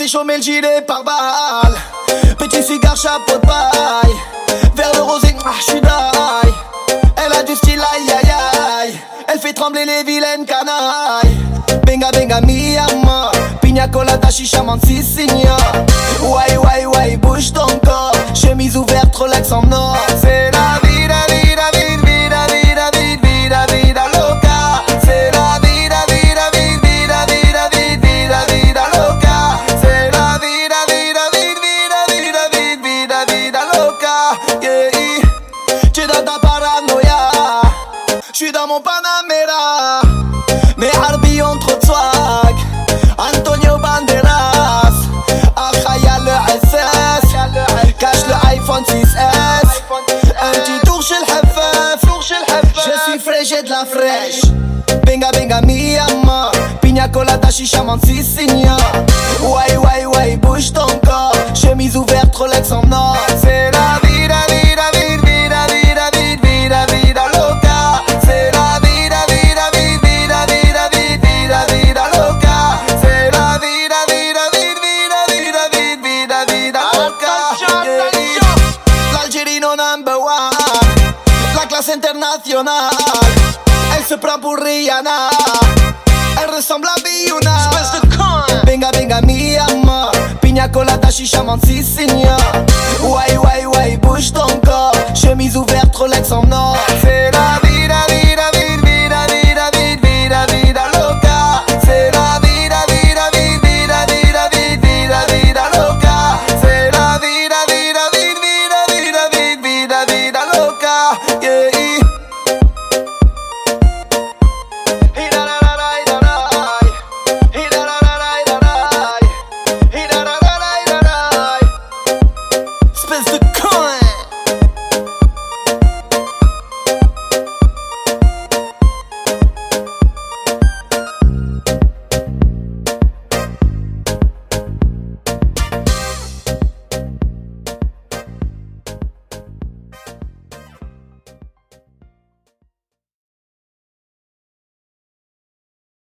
chaud mais le gilet par balle. Petit cigare, chapeau de paille. Vers le rosé, j'suis die. Elle a du style, aïe aïe aïe. Elle fait trembler les vilaines canailles. Benga benga mi amor. Pina colada, chicha, mansisigna. Ouais ouais ouais, bouge ton corps. Chemise ouverte, relax en or. C'est la vida, vida, vida, vida, vida, vida, vida, vida loca. C'est la vida, vida, vida, vida, vida, vida, vida loca. C'est la vida, vida, vida, vida, vida, vida, vida loca. Yeah. T'es dans ta paranoïa. J'suis dans mon Panamera. Mais Harbi ont trop de swag. Antonio Banderas. Akhaya le SS. Cache le iPhone 6S. Un petit tour chez le Hafaf. Je suis frais, j'ai de la fraîche. Benga benga mi amor. Pina colada, chicha, mansisigna. Ouais ouais ouais, bouge ton corps. Chemise ouverte, Rolex en or. C'est la vida, vida, vida, vida, vida, vida, vida, vida loca. C'est la vida, vida, vida, vida, vida, vida, vida loca. C'est la vida, vida, vida, vida, vida, vida, vida loca. L'Algérino number one. La classe internationale. Elle se prend pour Rihanna. Elle ressemble à Biouna. Benga benga mi amor. Pina colada, chicha, mansisigna.